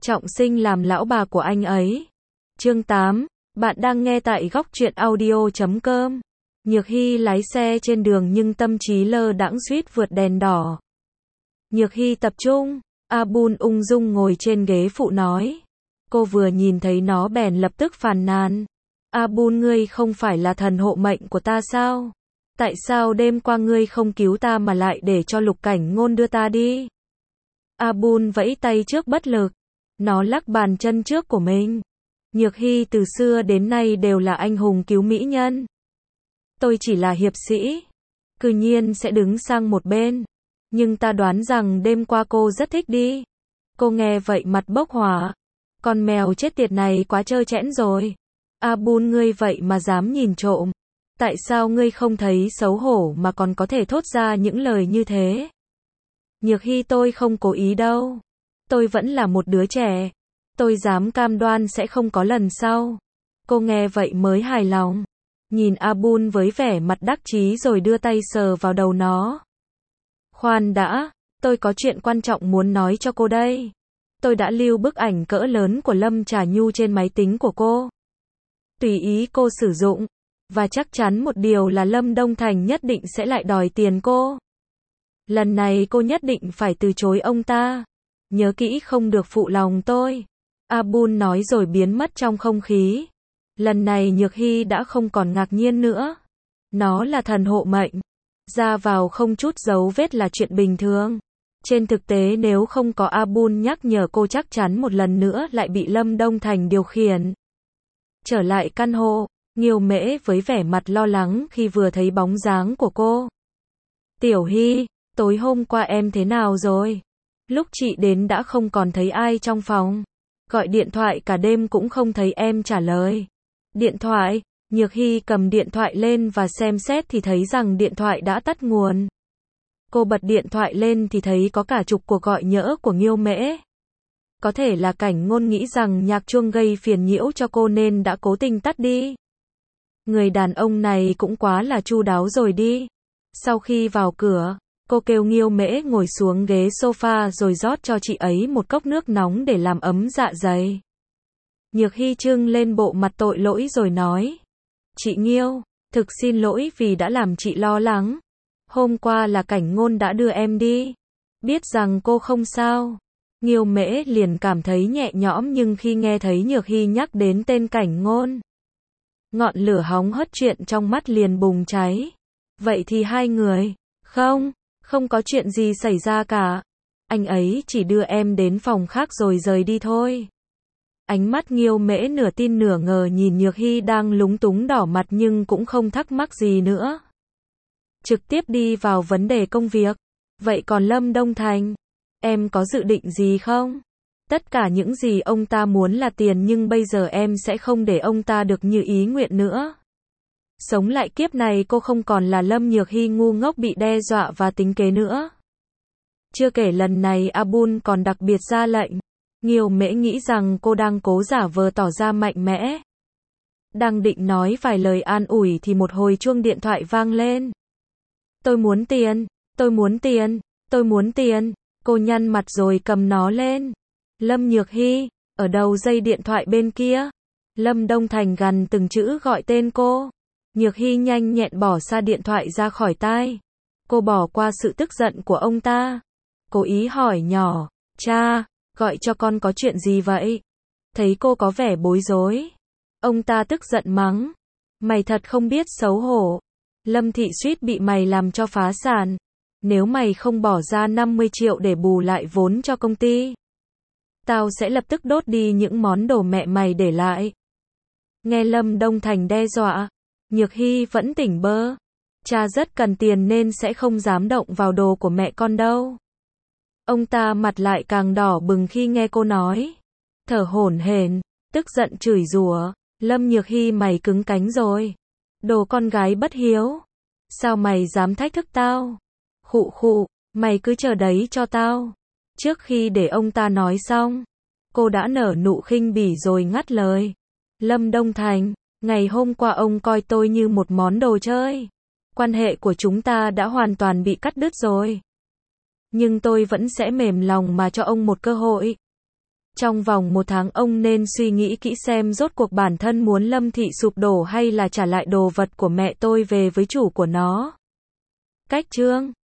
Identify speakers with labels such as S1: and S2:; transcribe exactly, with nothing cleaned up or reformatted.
S1: trọng sinh làm lão bà của anh ấy. Chương tám, bạn đang nghe tại góc truyện audio chấm com. Nhược Hy lái xe trên đường nhưng tâm trí lơ đãng suýt vượt đèn đỏ. Nhược Hy tập trung, Abul ung dung ngồi trên ghế phụ nói. Cô vừa nhìn thấy nó bèn lập tức phàn nàn. Abul, ngươi không phải là thần hộ mệnh của ta sao? Tại sao đêm qua ngươi không cứu ta mà lại để cho Lục Cảnh Ngôn đưa ta đi? Abul vẫy tay trước bất lực. Nó lắc bàn chân trước của mình. Nhược Hy từ xưa đến nay đều là anh hùng cứu mỹ nhân. Tôi chỉ là hiệp sĩ. Cư nhiên sẽ đứng sang một bên. Nhưng ta đoán rằng đêm qua cô rất thích đi. Cô nghe vậy mặt bốc hỏa. Con mèo chết tiệt này quá trơ trẽn rồi. Abul, ngươi vậy mà dám nhìn trộm. Tại sao ngươi không thấy xấu hổ mà còn có thể thốt ra những lời như thế? Nhược Hy, tôi không cố ý đâu. Tôi vẫn là một đứa trẻ. Tôi dám cam đoan sẽ không có lần sau. Cô nghe vậy mới hài lòng. Nhìn Abul với vẻ mặt đắc chí rồi đưa tay sờ vào đầu nó. Khoan đã, tôi có chuyện quan trọng muốn nói cho cô đây. Tôi đã lưu bức ảnh cỡ lớn của Lâm Trà Nhu trên máy tính của cô. Tùy ý cô sử dụng. Và chắc chắn một điều là Lâm Đông Thành nhất định sẽ lại đòi tiền cô. Lần này cô nhất định phải từ chối ông ta. Nhớ kỹ không được phụ lòng tôi. Abul nói rồi biến mất trong không khí. Lần này Nhược Hy đã không còn ngạc nhiên nữa. Nó là thần hộ mệnh. Ra vào không chút dấu vết là chuyện bình thường. Trên thực tế nếu không có Abul nhắc nhở cô chắc chắn một lần nữa lại bị Lâm Đông Thành điều khiển. Trở lại căn hộ, Nghiêu Mễ với vẻ mặt lo lắng khi vừa thấy bóng dáng của cô. Tiểu Hy, tối hôm qua em thế nào rồi? Lúc chị đến đã không còn thấy ai trong phòng. Gọi điện thoại cả đêm cũng không thấy em trả lời. Điện thoại, Nhược Hy cầm điện thoại lên và xem xét thì thấy rằng điện thoại đã tắt nguồn. Cô bật điện thoại lên thì thấy có cả chục cuộc gọi nhỡ của Nghiêu Mễ. Có thể là Cảnh Ngôn nghĩ rằng nhạc chuông gây phiền nhiễu cho cô nên đã cố tình tắt đi. Người đàn ông này cũng quá là chu đáo rồi đi. Sau khi vào cửa, cô kêu Nghiêu Mễ ngồi xuống ghế sofa rồi rót cho chị ấy một cốc nước nóng để làm ấm dạ dày. Nhược Hy trưng lên bộ mặt tội lỗi rồi nói. Chị Nghiêu, thực xin lỗi vì đã làm chị lo lắng. Hôm qua là Cảnh Ngôn đã đưa em đi. Biết rằng cô không sao. Nghiêu Mễ liền cảm thấy nhẹ nhõm nhưng khi nghe thấy Nhược Hy nhắc đến tên Cảnh Ngôn, ngọn lửa hóng hớt chuyện trong mắt liền bùng cháy. Vậy thì hai người, không, không có chuyện gì xảy ra cả. Anh ấy chỉ đưa em đến phòng khác rồi rời đi thôi. Ánh mắt Nghiêu Mễ nửa tin nửa ngờ nhìn Nhược Hy đang lúng túng đỏ mặt nhưng cũng không thắc mắc gì nữa. Trực tiếp đi vào vấn đề công việc. Vậy còn Lâm Đông Thành, em có dự định gì không? Tất cả những gì ông ta muốn là tiền nhưng bây giờ em sẽ không để ông ta được như ý nguyện nữa. Sống lại kiếp này cô không còn là Lâm Nhược Hy ngu ngốc bị đe dọa và tính kế nữa. Chưa kể lần này Abul còn đặc biệt ra lệnh. Nghiêu Mễ nghĩ rằng cô đang cố giả vờ tỏ ra mạnh mẽ. Đang định nói vài lời an ủi thì một hồi chuông điện thoại vang lên. Tôi muốn tiền, tôi muốn tiền, tôi muốn tiền. Cô nhăn mặt rồi cầm nó lên. Lâm Nhược Hy, ở đầu dây điện thoại bên kia. Lâm Đông Thành gằn từng chữ gọi tên cô. Nhược Hy nhanh nhẹn bỏ xa điện thoại ra khỏi tai. Cô bỏ qua sự tức giận của ông ta. Cố ý hỏi nhỏ, cha, gọi cho con có chuyện gì vậy? Thấy cô có vẻ bối rối. Ông ta tức giận mắng. Mày thật không biết xấu hổ. Lâm thị suýt bị mày làm cho phá sản. Nếu mày không bỏ ra năm mươi triệu để bù lại vốn cho công ty, tao sẽ lập tức đốt đi những món đồ mẹ mày để lại. Nghe Lâm Đông Thành đe dọa, Nhược Hy vẫn tỉnh bơ. Cha rất cần tiền nên sẽ không dám động vào đồ của mẹ con đâu. Ông ta mặt lại càng đỏ bừng khi nghe cô nói. Thở hổn hển, tức giận chửi rủa. Lâm Nhược Hy, mày cứng cánh rồi. Đồ con gái bất hiếu. Sao mày dám thách thức tao? Khụ khụ, mày cứ chờ đấy cho tao. Trước khi để ông ta nói xong, cô đã nở nụ khinh bỉ rồi ngắt lời. Lâm Đông Thành, ngày hôm qua ông coi tôi như một món đồ chơi. Quan hệ của chúng ta đã hoàn toàn bị cắt đứt rồi. Nhưng tôi vẫn sẽ mềm lòng mà cho ông một cơ hội. Trong vòng một tháng ông nên suy nghĩ kỹ xem rốt cuộc bản thân muốn Lâm Thị sụp đổ hay là trả lại đồ vật của mẹ tôi về với chủ của nó. Cách chương